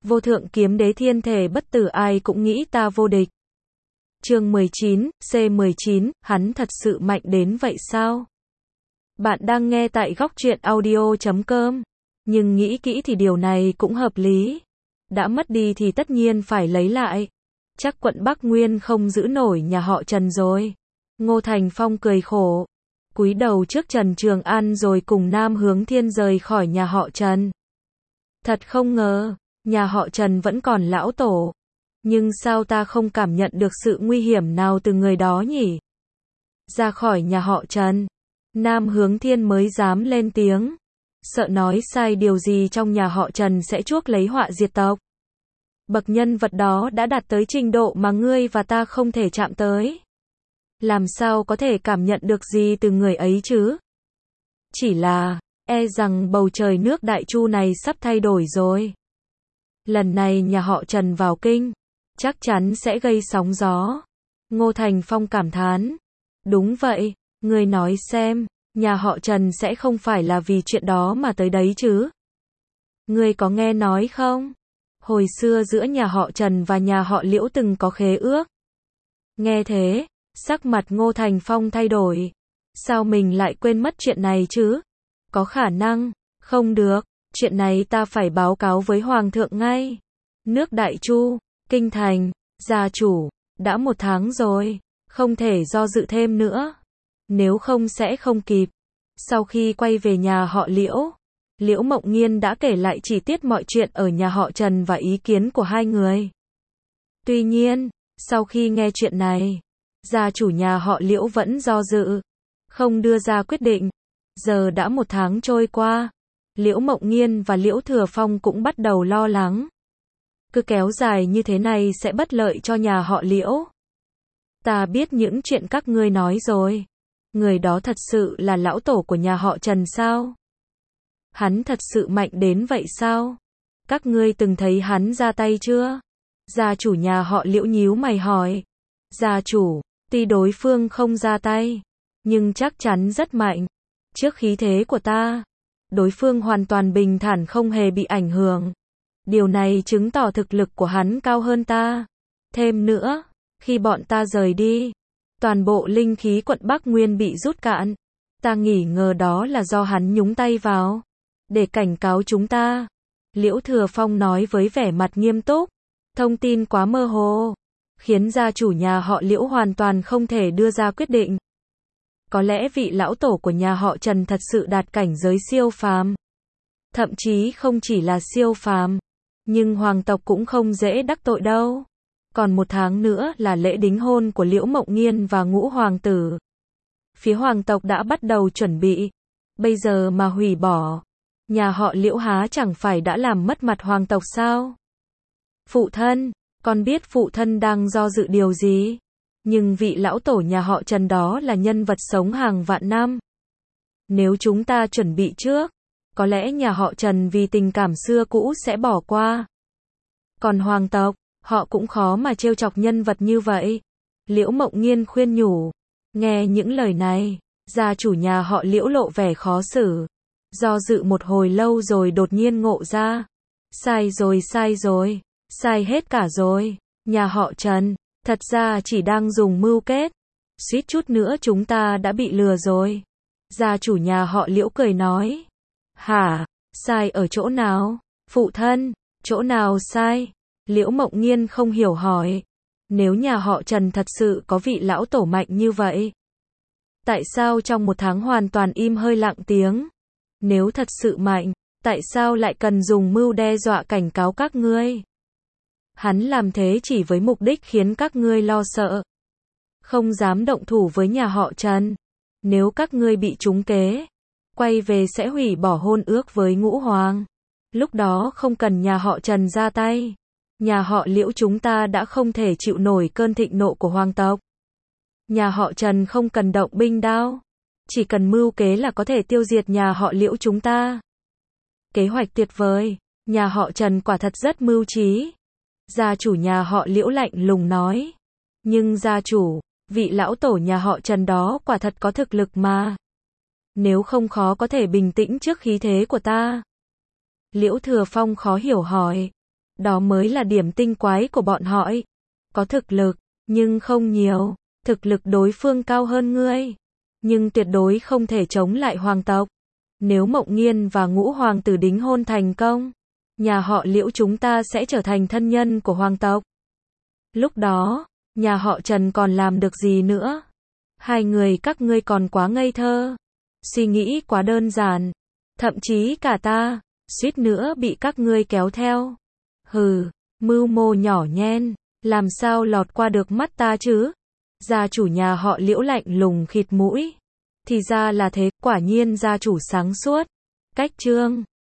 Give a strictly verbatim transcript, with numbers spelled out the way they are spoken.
Vô thượng kiếm đế thiên thể bất tử ai cũng nghĩ ta vô địch. Chương mười chín, C mười chín, hắn thật sự mạnh đến vậy sao? Bạn đang nghe tại góc truyện audio chấm com. Nhưng nghĩ kỹ thì điều này cũng hợp lý. Đã mất đi thì tất nhiên phải lấy lại. Chắc quận Bắc Nguyên không giữ nổi nhà họ Trần rồi. Ngô Thành Phong cười khổ. Cúi đầu trước Trần Trường An rồi cùng Nam Hướng Thiên rời khỏi nhà họ Trần. Thật không ngờ, nhà họ Trần vẫn còn lão tổ. Nhưng sao ta không cảm nhận được sự nguy hiểm nào từ người đó nhỉ? Ra khỏi nhà họ Trần, Nam Hướng Thiên mới dám lên tiếng. Sợ nói sai điều gì trong nhà họ Trần sẽ chuốc lấy họa diệt tộc. Bậc nhân vật đó đã đạt tới trình độ mà ngươi và ta không thể chạm tới. Làm sao có thể cảm nhận được gì từ người ấy chứ? Chỉ là, e rằng bầu trời nước Đại Chu này sắp thay đổi rồi. Lần này nhà họ Trần vào kinh, chắc chắn sẽ gây sóng gió. Ngô Thành Phong cảm thán. Đúng vậy, ngươi nói xem, nhà họ Trần sẽ không phải là vì chuyện đó mà tới đấy chứ? Ngươi có nghe nói không? Hồi xưa giữa nhà họ Trần và nhà họ Liễu từng có khế ước. Nghe thế, sắc mặt Ngô Thành Phong thay đổi. Sao mình lại quên mất chuyện này chứ? Có khả năng, không được, chuyện này ta phải báo cáo với Hoàng thượng ngay. Nước Đại Chu, Kinh Thành, gia chủ, đã một tháng rồi, không thể do dự thêm nữa. Nếu không sẽ không kịp. Sau khi quay về nhà họ Liễu, Liễu Mộng Nghiên đã kể lại chi tiết mọi chuyện ở nhà họ Trần và ý kiến của hai người. Tuy nhiên, sau khi nghe chuyện này, gia chủ nhà họ Liễu vẫn do dự, không đưa ra quyết định. Giờ đã một tháng trôi qua, Liễu Mộng Nghiên và Liễu Thừa Phong cũng bắt đầu lo lắng. Cứ kéo dài như thế này sẽ bất lợi cho nhà họ Liễu. Ta biết những chuyện các ngươi nói rồi. Người đó thật sự là lão tổ của nhà họ Trần sao? Hắn thật sự mạnh đến vậy sao? Các ngươi từng thấy hắn ra tay chưa? Gia chủ nhà họ Liễu nhíu mày hỏi. Gia chủ, tuy đối phương không ra tay, nhưng chắc chắn rất mạnh. Trước khí thế của ta, đối phương hoàn toàn bình thản không hề bị ảnh hưởng. Điều này chứng tỏ thực lực của hắn cao hơn ta. Thêm nữa, khi bọn ta rời đi, toàn bộ linh khí quận Bắc Nguyên bị rút cạn. Ta nghi ngờ đó là do hắn nhúng tay vào, để cảnh cáo chúng ta. Liễu Thừa Phong nói với vẻ mặt nghiêm túc. Thông tin quá mơ hồ, khiến gia chủ nhà họ Liễu hoàn toàn không thể đưa ra quyết định. Có lẽ vị lão tổ của nhà họ Trần thật sự đạt cảnh giới siêu phàm. Thậm chí không chỉ là siêu phàm, nhưng hoàng tộc cũng không dễ đắc tội đâu. Còn một tháng nữa là lễ đính hôn của Liễu Mộng Nghiên và Ngũ Hoàng tử. Phía hoàng tộc đã bắt đầu chuẩn bị. Bây giờ mà hủy bỏ, nhà họ Liễu há chẳng phải đã làm mất mặt hoàng tộc sao? Phụ thân, con biết phụ thân đang do dự điều gì? Nhưng vị lão tổ nhà họ Trần đó là nhân vật sống hàng vạn năm. Nếu chúng ta chuẩn bị trước, có lẽ nhà họ Trần vì tình cảm xưa cũ sẽ bỏ qua. Còn hoàng tộc, họ cũng khó mà trêu chọc nhân vật như vậy. Liễu Mộng Nghiên khuyên nhủ. Nghe những lời này, gia chủ nhà họ Liễu lộ vẻ khó xử. Do dự một hồi lâu rồi đột nhiên ngộ ra. Sai rồi sai rồi, sai hết cả rồi. Nhà họ Trần, thật ra chỉ đang dùng mưu kết. Suýt chút nữa chúng ta đã bị lừa rồi. Gia chủ nhà họ Liễu cười nói. Hả, sai ở chỗ nào? Phụ thân, chỗ nào sai? Liễu Mộng Nghiên không hiểu hỏi. Nếu nhà họ Trần thật sự có vị lão tổ mạnh như vậy, tại sao trong một tháng hoàn toàn im hơi lặng tiếng? Nếu thật sự mạnh, tại sao lại cần dùng mưu đe dọa cảnh cáo các ngươi? Hắn làm thế chỉ với mục đích khiến các ngươi lo sợ, không dám động thủ với nhà họ Trần. Nếu các ngươi bị trúng kế, quay về sẽ hủy bỏ hôn ước với Ngũ Hoàng. Lúc đó không cần nhà họ Trần ra tay. Nhà họ Liễu chúng ta đã không thể chịu nổi cơn thịnh nộ của hoàng tộc. Nhà họ Trần không cần động binh đao, chỉ cần mưu kế là có thể tiêu diệt nhà họ Liễu chúng ta. Kế hoạch tuyệt vời, nhà họ Trần quả thật rất mưu trí. Gia chủ nhà họ Liễu lạnh lùng nói. Nhưng gia chủ, vị lão tổ nhà họ Trần đó quả thật có thực lực mà. Nếu không khó có thể bình tĩnh trước khí thế của ta. Liễu Thừa Phong khó hiểu hỏi. Đó mới là điểm tinh quái của bọn họ ấy. Có thực lực, nhưng không nhiều. Thực lực đối phương cao hơn ngươi, nhưng tuyệt đối không thể chống lại hoàng tộc. Nếu Mộng Nghiên và Ngũ hoàng tử đính hôn thành công, nhà họ Liễu chúng ta sẽ trở thành thân nhân của hoàng tộc. Lúc đó, nhà họ Trần còn làm được gì nữa? Hai người các ngươi còn quá ngây thơ, suy nghĩ quá đơn giản, thậm chí cả ta, suýt nữa bị các ngươi kéo theo. Hừ, mưu mô nhỏ nhen, làm sao lọt qua được mắt ta chứ? Gia chủ nhà họ Liễu lạnh lùng khịt mũi. Thì ra là thế, quả nhiên gia chủ sáng suốt. Cách chương